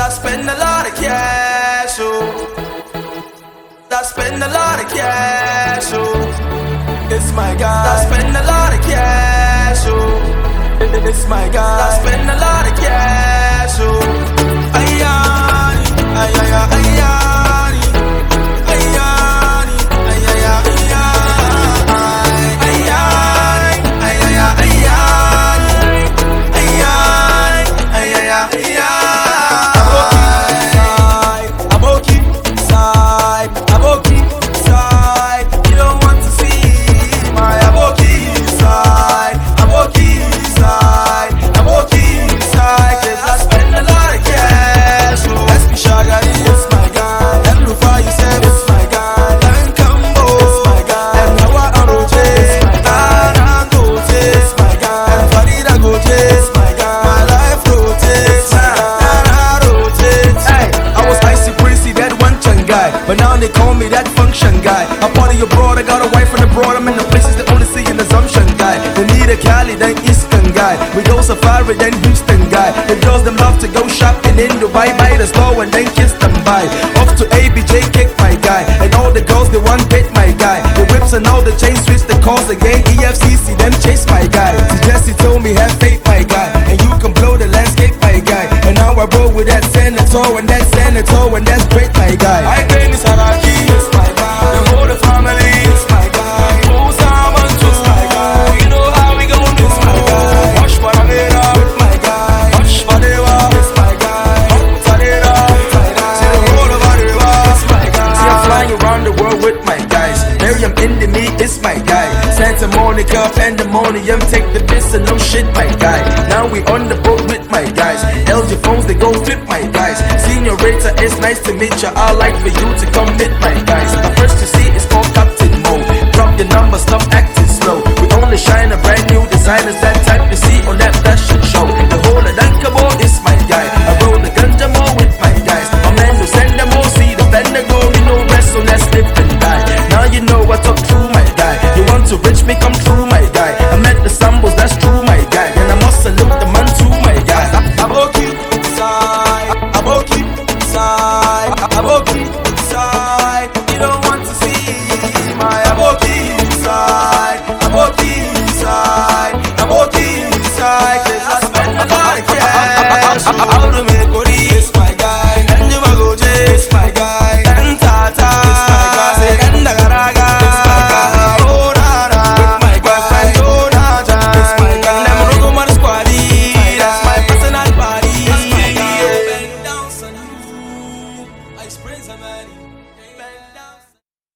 I spend a lot of cash, oh. I spend a lot of cash, oh. It's my guy. I spend a lot of cash, oh. It's my guy. I spend a lot of cash, oh. Ayani, ayaya, ayani, ayani, ayaya, ayani, ayaya, ayani, ayaya, ayaya. But now they call me that function guy. I'm part of your broad, I got a wife and abroad. I'm in the places they only see an assumption guy. They need a Cali, then Eastern guy. We go safari, then Houston guy. The girls them love to go shopping in Dubai, buy the store and then kiss them by. Off to ABJ, kick my guy. And all the girls they want date my guy. The whips and all the chain switch the calls again. EFCC them chase my guy. See Jesse told me have faith my guy, and you can blow the landscape my guy. And now I roll with that senator and that senator and that's great my guy. I claim it's Haraki, it's my guy. The whole family, it's my guy. Who's Saman to my guy? You know how we gon' do it's my guy. Wash Panamera, with my guy. Wash Padeva, it's my guy. Tadera, it's my guy. See the whole of Adeva, it's my guy. See I'm flying around the world with my guys. Miriam Indemi is my guy. Santa Monica, Pandemonium, take the piss and no shit my guy. Now we on the boat with my guys. LG phones they go flip my guys. Senorita, it's nice to meet ya. I like for you to come meet my guys. The first to see is called Captain Mo. Drop your number, stop acting slow. We only shine a brand new designers, that type you see on that fashion show. The whole of Dankabo is my guy. I roll the ganja more with my guys. My man who send them all, see the bender go. You know rest, so let's live and die. Now you know I talk true my guy. You want to rich me, come true my guy. I met the Sambos, that's true my guy. And I must salute the man too my guy. I'm okay, side. I'm okay, side. I'm okay, side. You don't want to see my aboki side. I'm okay, side. I'm okay, side. 'Cause I spend a lot of cash. How to make money is my guy. And you go it's my guy. And Tata is my guy. And Nagaraga is my guy. Oh Rara with my girlfriend. Oh Raja is my guy. Them Rugumar Squaddy. That's my personal body. Bang down, son. I spray some money.